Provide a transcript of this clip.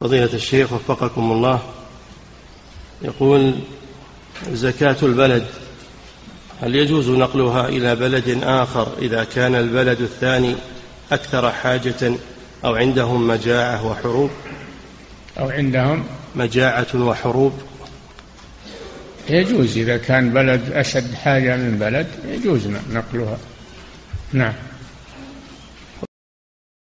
فضيلة الشيخ وفقكم الله، يقول: زكاة البلد هل يجوز نقلها إلى بلد آخر إذا كان البلد الثاني أكثر حاجة أو عندهم مجاعة وحروب؟ أو عندهم مجاعة وحروب. يجوز إذا كان بلد أشد حاجة من بلد، يجوز نقلها. نعم.